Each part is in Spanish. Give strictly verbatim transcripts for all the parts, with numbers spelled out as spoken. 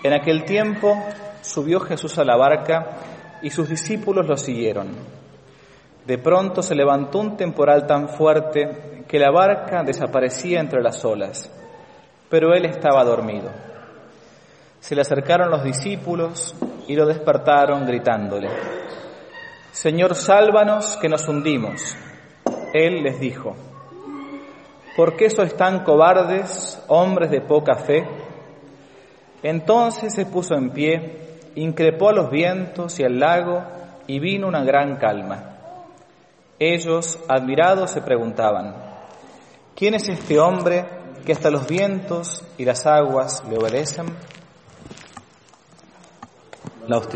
En aquel tiempo subió Jesús a la barca y sus discípulos lo siguieron. De pronto se levantó un temporal tan fuerte que la barca desaparecía entre las olas, pero él estaba dormido. Se le acercaron los discípulos y lo despertaron gritándole: «Señor, sálvanos, que nos hundimos». Él les dijo: «¿Por qué sois tan cobardes, hombres de poca fe?». Entonces se puso en pie, increpó a los vientos y al lago, y vino una gran calma. Ellos, admirados, se preguntaban: ¿quién es este hombre que hasta los vientos y las aguas le obedecen? La hostia.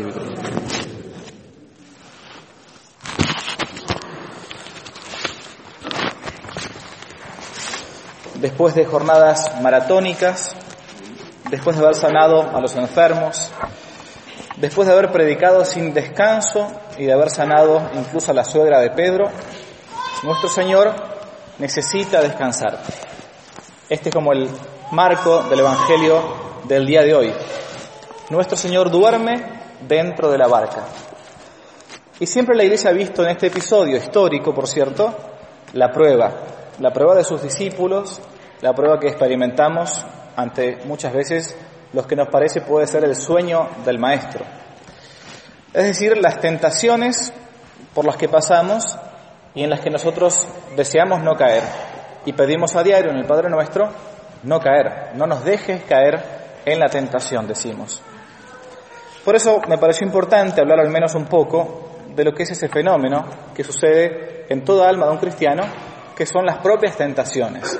Después de jornadas maratónicas, después de haber sanado a los enfermos, después de haber predicado sin descanso y de haber sanado incluso a la suegra de Pedro, nuestro Señor necesita descansar. Este es como el marco del Evangelio del día de hoy. Nuestro Señor duerme dentro de la barca. Y siempre la Iglesia ha visto en este episodio histórico, por cierto, la prueba, la prueba de sus discípulos, la prueba que experimentamos ante muchas veces lo que nos parece puede ser el sueño del Maestro. Es decir, las tentaciones por las que pasamos y en las que nosotros deseamos no caer. Y pedimos a diario en el Padre Nuestro no caer, no nos dejes caer en la tentación, decimos. Por eso me pareció importante hablar al menos un poco de lo que es ese fenómeno que sucede en toda alma de un cristiano, que son las propias tentaciones.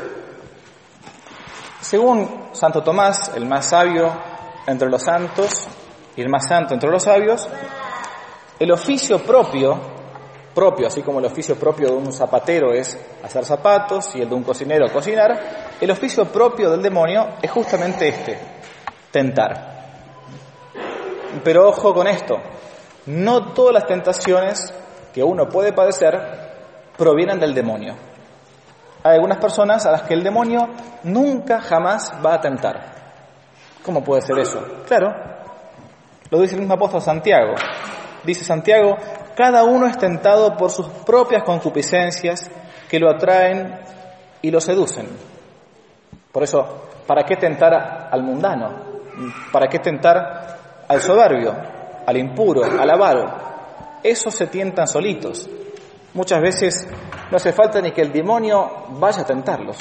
Según Santo Tomás, el más sabio entre los santos y el más santo entre los sabios, el oficio propio, propio, así como el oficio propio de un zapatero es hacer zapatos y el de un cocinero cocinar, el oficio propio del demonio es justamente este: tentar. Pero ojo con esto, no todas las tentaciones que uno puede padecer provienen del demonio. Hay algunas personas a las que el demonio nunca jamás va a tentar. ¿Cómo puede ser eso? Claro, lo dice el mismo apóstol Santiago. Dice Santiago: cada uno es tentado por sus propias concupiscencias que lo atraen y lo seducen. Por eso, ¿para qué tentar al mundano? ¿Para qué tentar al soberbio, al impuro, al avaro? Esos se tientan solitos. Muchas veces no hace falta ni que el demonio vaya a tentarlos.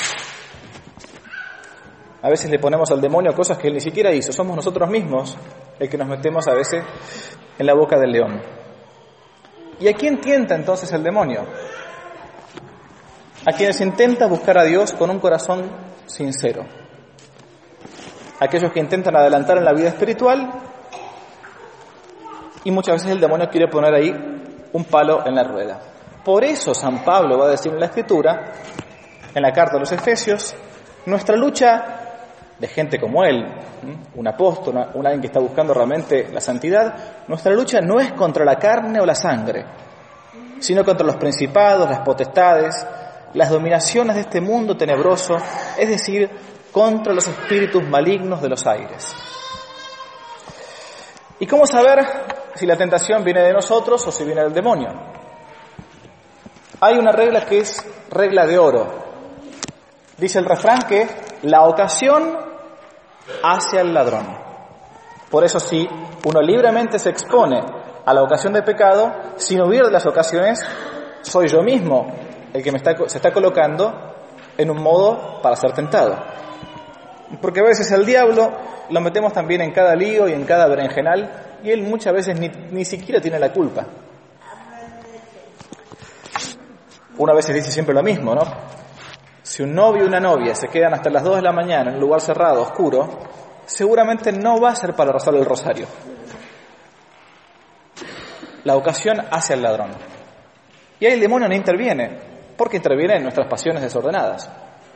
A veces le ponemos al demonio cosas que él ni siquiera hizo. Somos nosotros mismos el que nos metemos a veces en la boca del león. ¿Y a quién tienta entonces el demonio? A quienes intentan buscar a Dios con un corazón sincero. Aquellos que intentan adelantar en la vida espiritual, y muchas veces el demonio quiere poner ahí un palo en la rueda. Por eso San Pablo va a decir en la Escritura, en la carta a los Efesios, nuestra lucha de gente como él, un apóstol, una, un alguien que está buscando realmente la santidad, nuestra lucha no es contra la carne o la sangre, sino contra los principados, las potestades, las dominaciones de este mundo tenebroso, es decir, contra los espíritus malignos de los aires. ¿Y cómo saber si la tentación viene de nosotros o si viene del demonio? Hay una regla que es regla de oro. Dice el refrán que la ocasión hace al ladrón. Por eso, si uno libremente se expone a la ocasión de pecado, sin huir de las ocasiones, soy yo mismo el que me está, se está colocando en un modo para ser tentado. Porque a veces al diablo lo metemos también en cada lío y en cada berenjenal, y él muchas veces ni, ni siquiera tiene la culpa. Una vez se dice siempre lo mismo, ¿no? Si un novio y una novia se quedan hasta las dos de la mañana en un lugar cerrado, oscuro, seguramente no va a ser para rezar el rosario. La ocasión hace al ladrón. Y ahí el demonio no interviene, porque interviene en nuestras pasiones desordenadas.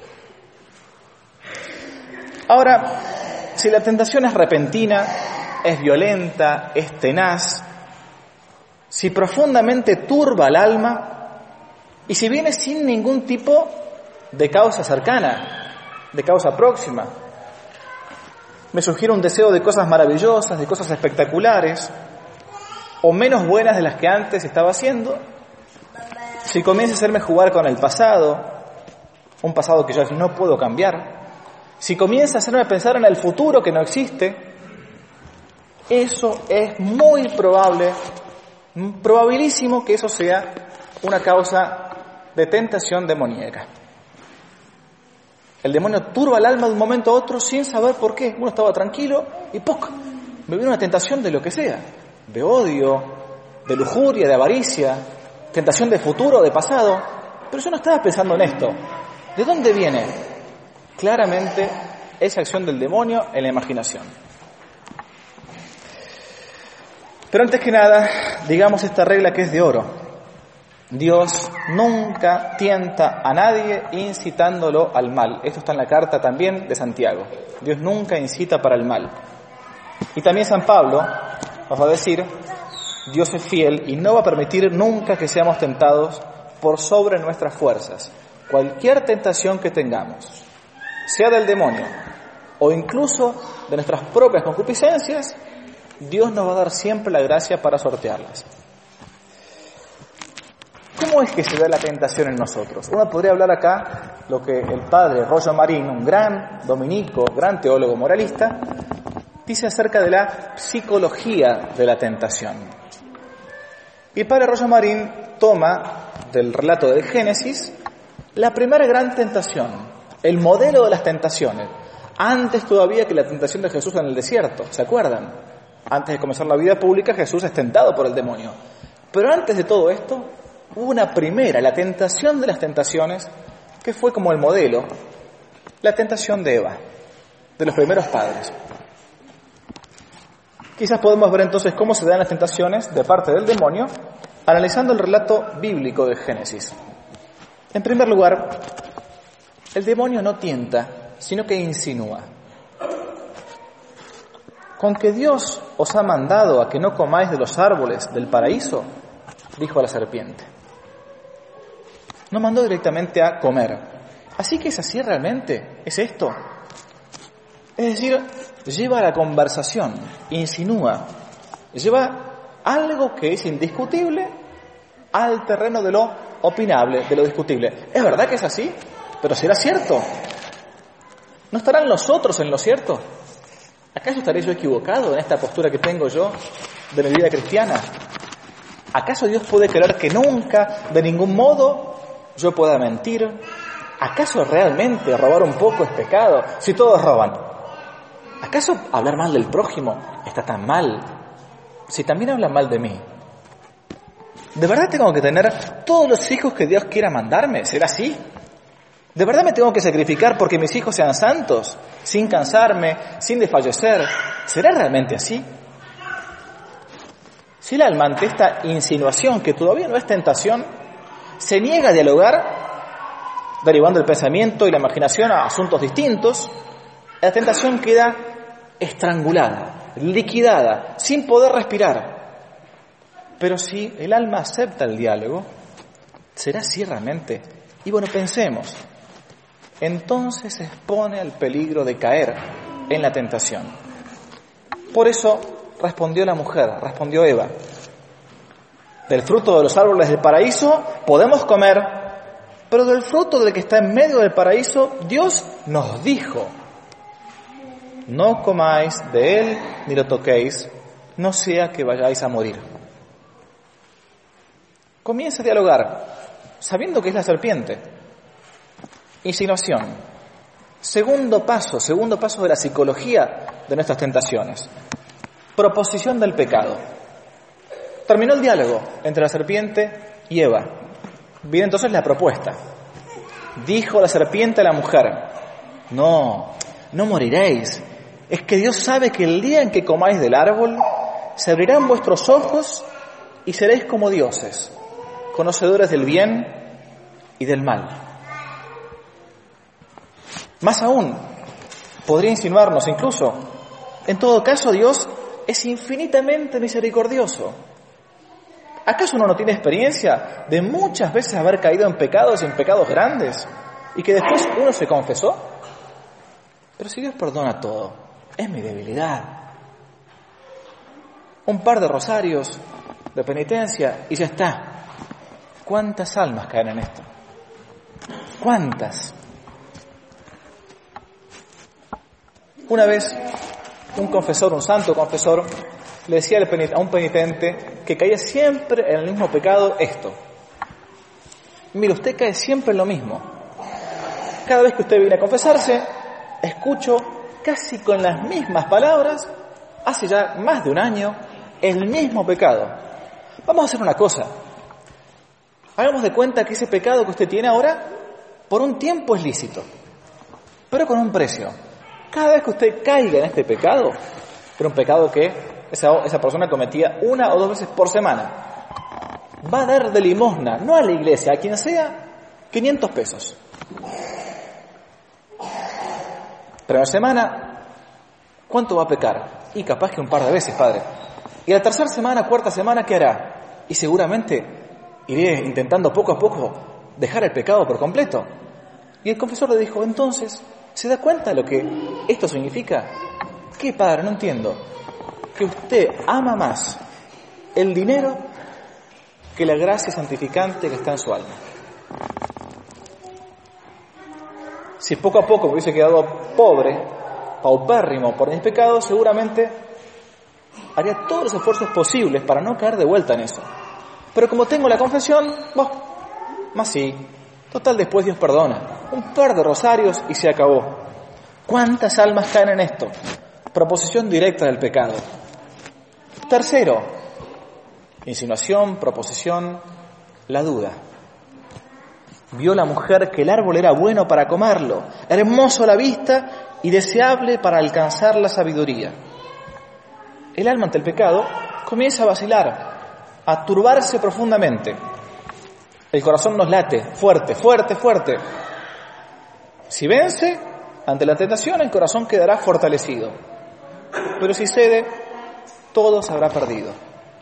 Ahora, si la tentación es repentina, es violenta, es tenaz, si profundamente turba el alma, y si viene sin ningún tipo de causa cercana, de causa próxima, me sugiere un deseo de cosas maravillosas, de cosas espectaculares, o menos buenas de las que antes estaba haciendo, si comienza a hacerme jugar con el pasado, un pasado que yo no puedo cambiar, si comienza a hacerme pensar en el futuro que no existe, eso es muy probable, probabilísimo que eso sea una causa de tentación demoníaca. El demonio turba el alma de un momento a otro sin saber por qué. Uno estaba tranquilo y ¡poc! Me viene una tentación de lo que sea, de odio, de lujuria, de avaricia, tentación de futuro, de pasado. Pero yo no estaba pensando en esto. ¿De dónde viene? Claramente esa acción del demonio en la imaginación. Pero antes que nada, digamos esta regla que es de oro. Dios nunca tienta a nadie incitándolo al mal. Esto está en la carta también de Santiago. Dios nunca incita para el mal. Y también San Pablo nos va a decir, Dios es fiel y no va a permitir nunca que seamos tentados por sobre nuestras fuerzas. Cualquier tentación que tengamos, sea del demonio o incluso de nuestras propias concupiscencias, Dios nos va a dar siempre la gracia para sortearlas. ¿Cómo es que se da la tentación en nosotros? Uno podría hablar acá lo que el padre Rollo Marín, un gran dominico, gran teólogo moralista, dice acerca de la psicología de la tentación. Y el padre Rollo Marín toma del relato del Génesis la primera gran tentación, el modelo de las tentaciones, antes todavía que la tentación de Jesús en el desierto, ¿se acuerdan? Antes de comenzar la vida pública, Jesús es tentado por el demonio. Pero antes de todo esto, hubo una primera, la tentación de las tentaciones, que fue como el modelo, la tentación de Eva, de los primeros padres. Quizás podemos ver entonces cómo se dan las tentaciones de parte del demonio, analizando el relato bíblico de Génesis. En primer lugar, el demonio no tienta, sino que insinúa. Con que Dios os ha mandado a que no comáis de los árboles del paraíso, dijo a la serpiente. No mandó directamente a comer. Así que es así realmente, es esto. Es decir, lleva a la conversación, insinúa, lleva algo que es indiscutible al terreno de lo opinable, de lo discutible. ¿Es verdad que es así? ¿Pero será cierto? ¿No estarán los otros en lo cierto? ¿Acaso estaré yo equivocado en esta postura que tengo yo de mi vida cristiana? ¿Acaso Dios puede querer que nunca, de ningún modo, yo pueda mentir? ¿Acaso realmente robar un poco es pecado si todos roban? ¿Acaso hablar mal del prójimo está tan mal si también hablan mal de mí? ¿De verdad tengo que tener todos los hijos que Dios quiera mandarme? ¿Será así? ¿De verdad me tengo que sacrificar porque mis hijos sean santos, sin cansarme, sin desfallecer? ¿Será realmente así? Si el alma ante esta insinuación, que todavía no es tentación, se niega a dialogar, derivando el pensamiento y la imaginación a asuntos distintos, la tentación queda estrangulada, liquidada, sin poder respirar. Pero si el alma acepta el diálogo, ¿será así realmente? Y bueno, pensemos. Entonces se expone al peligro de caer en la tentación. Por eso respondió la mujer, respondió Eva. Del fruto de los árboles del paraíso podemos comer, pero del fruto del que está en medio del paraíso, Dios nos dijo, no comáis de él ni lo toquéis, no sea que vayáis a morir. Comienza a dialogar, sabiendo que es la serpiente. Insinuación. Segundo paso, segundo paso de la psicología de nuestras tentaciones. Proposición del pecado. Terminó el diálogo entre la serpiente y Eva. Viene entonces la propuesta. Dijo la serpiente a la mujer, no, no moriréis. Es que Dios sabe que el día en que comáis del árbol, se abrirán vuestros ojos y seréis como dioses, conocedores del bien y del mal. Más aún, podría insinuarnos incluso, en todo caso Dios es infinitamente misericordioso. ¿Acaso uno no tiene experiencia de muchas veces haber caído en pecados y en pecados grandes y que después uno se confesó? Pero si Dios perdona todo, es mi debilidad. Un par de rosarios de penitencia y ya está. ¿Cuántas almas caen en esto? ¿Cuántas? Una vez, un confesor, un santo confesor, le decía a un penitente que caía siempre en el mismo pecado esto. Mire, usted cae siempre en lo mismo. Cada vez que usted viene a confesarse, escucho casi con las mismas palabras, hace ya más de un año, el mismo pecado. Vamos a hacer una cosa. Hagamos de cuenta que ese pecado que usted tiene ahora, por un tiempo es lícito, pero con un precio. Cada vez que usted caiga en este pecado, era un pecado que esa, esa persona cometía una o dos veces por semana, va a dar de limosna, no a la iglesia, a quien sea, quinientos pesos. Primera semana, ¿cuánto va a pecar? Y capaz que un par de veces, padre. Y la tercera semana, cuarta semana, ¿qué hará? Y seguramente iré intentando poco a poco dejar el pecado por completo. Y el confesor le dijo, entonces, ¿se da cuenta de lo que esto significa? ¿Qué, padre? No entiendo. Que usted ama más el dinero que la gracia santificante que está en su alma. Si poco a poco me hubiese quedado pobre, paupérrimo por mis pecados, seguramente haría todos los esfuerzos posibles para no caer de vuelta en eso. Pero como tengo la confesión, bah, más sí, total después Dios perdona. Un par de rosarios y se acabó. ¿Cuántas almas caen en esto? Proposición directa del pecado. Tercero, insinuación, proposición, la duda. Vio la mujer que el árbol era bueno para comerlo, hermoso a la vista y deseable para alcanzar la sabiduría. El alma ante el pecado comienza a vacilar, a turbarse profundamente. El corazón nos late, fuerte, fuerte, fuerte. Si vence ante la tentación, el corazón quedará fortalecido. Pero si cede, todo se habrá perdido.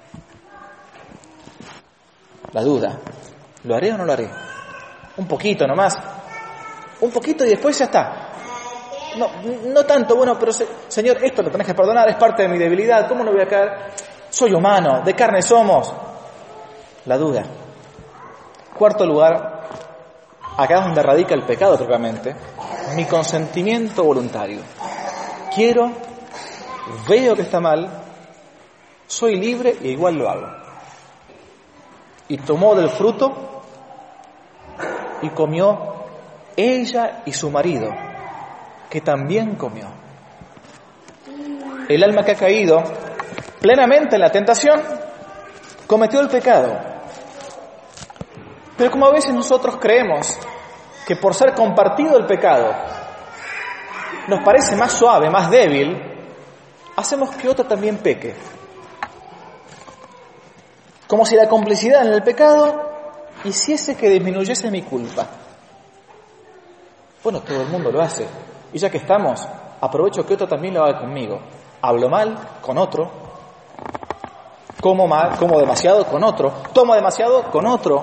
La duda, ¿lo haré o no lo haré? Un poquito nomás, un poquito y después ya está. No, no tanto, bueno, pero se, Señor, esto lo tenés que perdonar, es parte de mi debilidad, ¿cómo no voy a caer? Soy humano, de carne somos. La duda. Cuarto lugar, acá es donde radica el pecado propiamente, mi consentimiento voluntario. Quiero, veo que está mal, soy libre e igual lo hago. Y tomó del fruto y comió ella y su marido, que también comió. El alma que ha caído plenamente en la tentación cometió el pecado. Pero como a veces nosotros creemos que por ser compartido el pecado nos parece más suave, más débil, hacemos que otro también peque. Como si la complicidad en el pecado hiciese que disminuyese mi culpa. Bueno, todo el mundo lo hace. Y ya que estamos, aprovecho que otro también lo haga conmigo. Hablo mal con otro. Como mal, como demasiado con otro. Tomo demasiado con otro.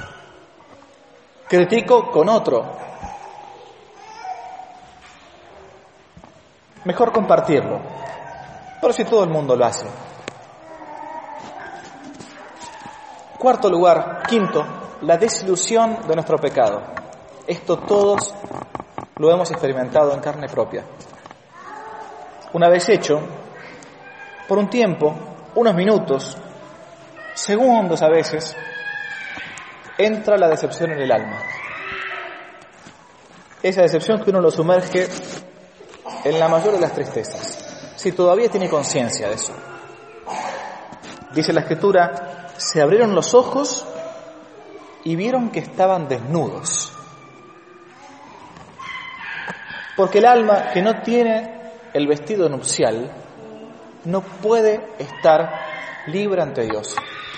Critico con otro. Mejor compartirlo. Pero si todo el mundo lo hace. Cuarto lugar, quinto, la desilusión de nuestro pecado. Esto todos lo hemos experimentado en carne propia. Una vez hecho, por un tiempo, unos minutos, segundos a veces, entra la decepción en el alma. Esa decepción que uno lo sumerge en la mayor de las tristezas, si todavía tiene conciencia de eso. Dice la Escritura, se abrieron los ojos y vieron que estaban desnudos. Porque el alma que no tiene el vestido nupcial no puede estar libre ante Dios.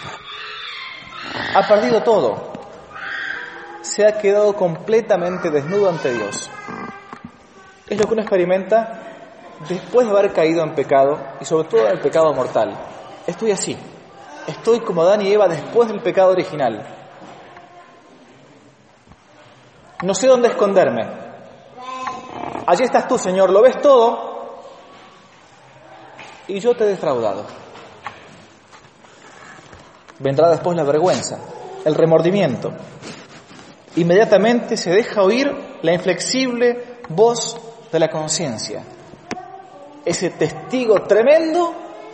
Ha perdido todo. Se ha quedado completamente desnudo ante Dios. Es lo que uno experimenta después de haber caído en pecado y sobre todo en el pecado mortal. Estoy así. Estoy como Adán y Eva después del pecado original. No sé dónde esconderme. Allí estás tú, Señor, lo ves todo, y yo te he defraudado. Vendrá después la vergüenza, el remordimiento. Inmediatamente se deja oír la inflexible voz de la conciencia. Ese testigo tremendo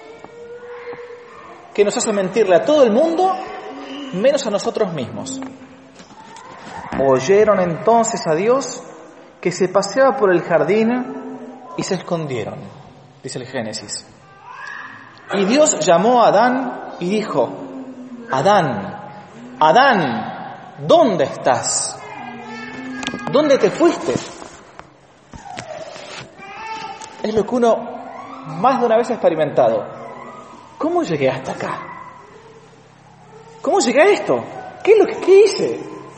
que nos hace mentirle a todo el mundo, menos a nosotros mismos. Oyeron entonces a Dios que se paseaba por el jardín y se escondieron, dice el Génesis. Y Dios llamó a Adán y dijo: Adán, Adán, ¿dónde estás? ¿Dónde te fuiste? Es lo que uno más de una vez ha experimentado. ¿Cómo llegué hasta acá? ¿Cómo llegué a esto? ¿Qué es lo que qué hice?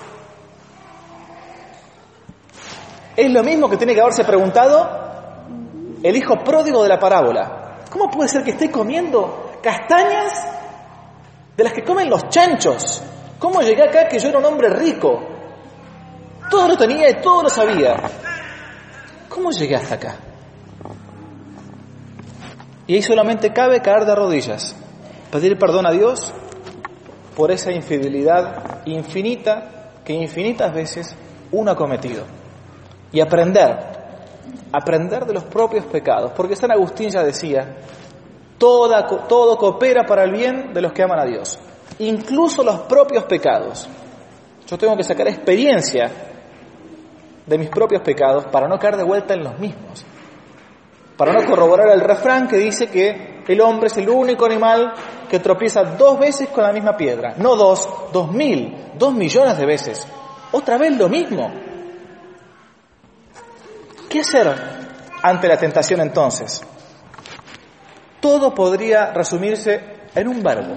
Es lo mismo que tiene que haberse preguntado el hijo pródigo de la parábola. ¿Cómo puede ser que esté comiendo castañas de las que comen los chanchos? ¿Cómo llegué acá que yo era un hombre rico? Todo lo tenía y todo lo sabía. ¿Cómo llegué hasta acá? Y ahí solamente cabe caer de rodillas, pedir perdón a Dios por esa infidelidad infinita que infinitas veces uno ha cometido. Y aprender, aprender de los propios pecados, porque San Agustín ya decía: Toda, todo coopera para el bien de los que aman a Dios, incluso los propios pecados. Yo tengo que sacar experiencia de mis propios pecados para no caer de vuelta en los mismos, para no corroborar el refrán que dice que el hombre es el único animal que tropieza dos veces con la misma piedra, no dos, dos mil, dos millones de veces, otra vez lo mismo. ¿Qué hacer ante la tentación entonces? Todo podría resumirse en un verbo: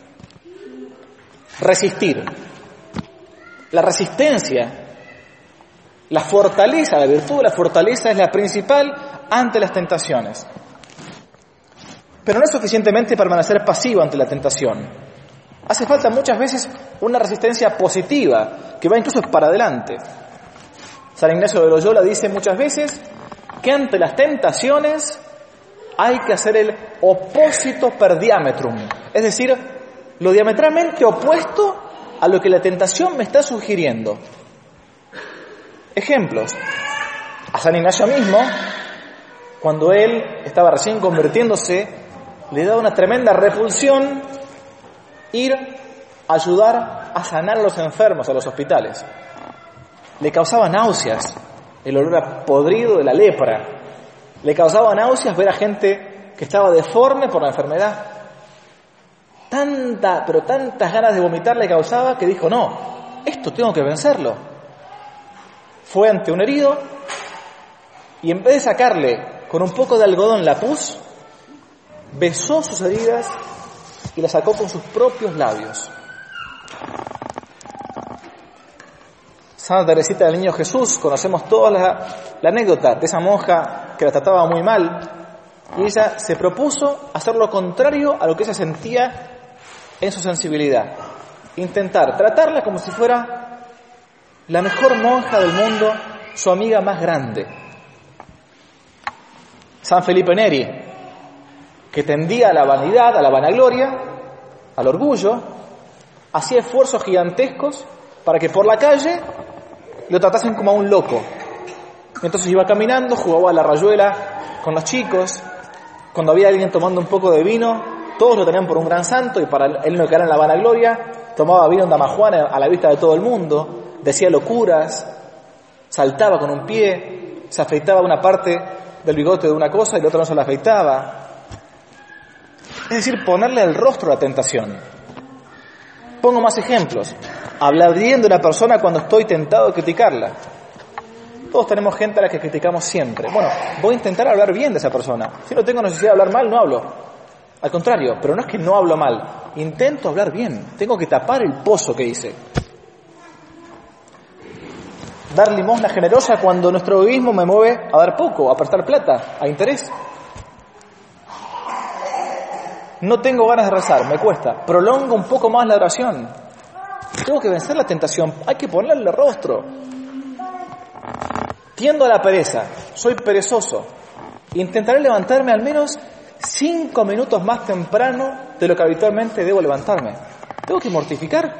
resistir. La resistencia, la fortaleza, la virtud de la fortaleza es la principal ante las tentaciones. Pero no es suficientemente permanecer pasivo ante la tentación. Hace falta muchas veces una resistencia positiva, que va incluso para adelante. San Ignacio de Loyola dice muchas veces que ante las tentaciones hay que hacer el opposito per diametrum, es decir, lo diametralmente opuesto a lo que la tentación me está sugiriendo. Ejemplos: a San Ignacio mismo, cuando él estaba recién convirtiéndose, le daba una tremenda repulsión ir a ayudar a sanar a los enfermos a los hospitales. Le causaba náuseas el olor a podrido de la lepra. Le causaba náuseas ver a gente que estaba deforme por la enfermedad. Tanta, pero tantas ganas de vomitar le causaba que dijo: no, esto tengo que vencerlo. Fue ante un herido y en vez de sacarle con un poco de algodón la pus, besó sus heridas y las sacó con sus propios labios. Santa Teresita del Niño Jesús, conocemos toda la, la anécdota de esa monja que la trataba muy mal, y ella se propuso hacer lo contrario a lo que ella sentía en su sensibilidad. Intentar tratarla como si fuera la mejor monja del mundo, su amiga más grande. San Felipe Neri, que tendía a la vanidad, a la vanagloria, al orgullo, hacía esfuerzos gigantescos para que por la calle lo tratasen como a un loco. Entonces iba caminando, jugaba a la rayuela con los chicos. Cuando había alguien tomando un poco de vino, todos lo tenían por un gran santo, y para él no quedar en la vanagloria, tomaba vino en Damajuana a la vista de todo el mundo, decía locuras, saltaba con un pie, se afeitaba una parte del bigote de una cosa y la otra no se la afeitaba. Es decir, ponerle el rostro a la tentación. Pongo más ejemplos. Hablar bien de una persona cuando estoy tentado de criticarla. Todos tenemos gente a la que criticamos siempre. Bueno, voy a intentar hablar bien de esa persona. Si no tengo necesidad de hablar mal, no hablo. Al contrario, pero no es que no hablo mal. Intento hablar bien. Tengo que tapar el pozo que hice. Dar limosna generosa cuando nuestro egoísmo me mueve a dar poco, a prestar plata, a interés. No tengo ganas de rezar, me cuesta. Prolongo un poco más la oración. Tengo que vencer la tentación, hay que ponerle rostro. Tiendo a la pereza, soy perezoso. Intentaré levantarme al menos cinco minutos más temprano de lo que habitualmente debo levantarme. ¿Tengo que mortificar?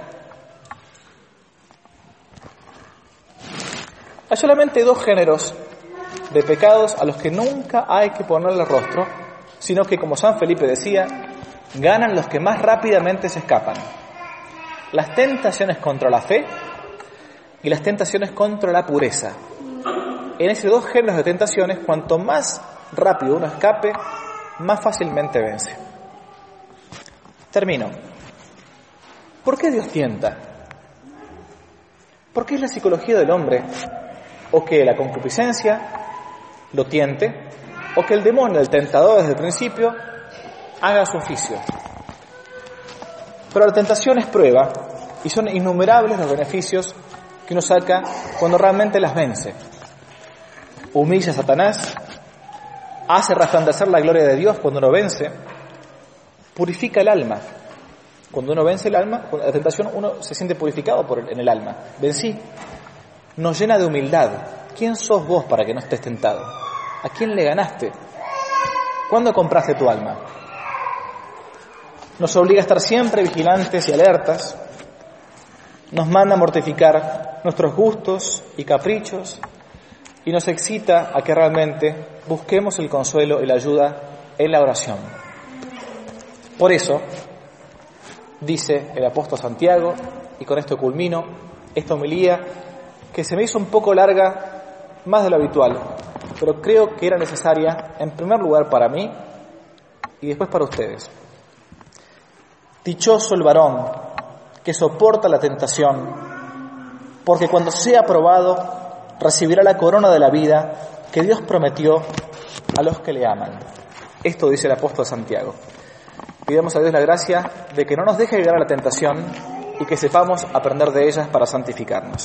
Hay solamente dos géneros de pecados a los que nunca hay que ponerle rostro, sino que, como San Felipe decía, ganan los que más rápidamente se escapan. Las tentaciones contra la fe y las tentaciones contra la pureza. En esos dos géneros de tentaciones, cuanto más rápido uno escape, más fácilmente vence. Termino. ¿Por qué Dios tienta? ¿Por qué es la psicología del hombre o que la concupiscencia lo tiente, o que el demonio, el tentador desde el principio, haga su oficio? Pero la tentación es prueba, y son innumerables los beneficios que uno saca cuando realmente las vence. Humilla a Satanás, hace resplandecer la gloria de Dios cuando uno vence, purifica el alma. Cuando uno vence el alma, con la tentación uno se siente purificado por el, en el alma. Vencí. Nos llena de humildad. ¿Quién sos vos para que no estés tentado? ¿A quién le ganaste? ¿Cuándo compraste tu alma? Nos obliga a estar siempre vigilantes y alertas. Nos manda a mortificar nuestros gustos y caprichos y nos excita a que realmente busquemos el consuelo y la ayuda en la oración. Por eso, dice el apóstol Santiago, y con esto culmino esta homilía, que se me hizo un poco larga, más de lo habitual, pero creo que era necesaria, en primer lugar para mí, y después para ustedes. Dichoso el varón que soporta la tentación, porque cuando sea probado, recibirá la corona de la vida que Dios prometió a los que le aman. Esto dice el apóstol Santiago. Pidamos a Dios la gracia de que no nos deje llegar a la tentación y que sepamos aprender de ellas para santificarnos.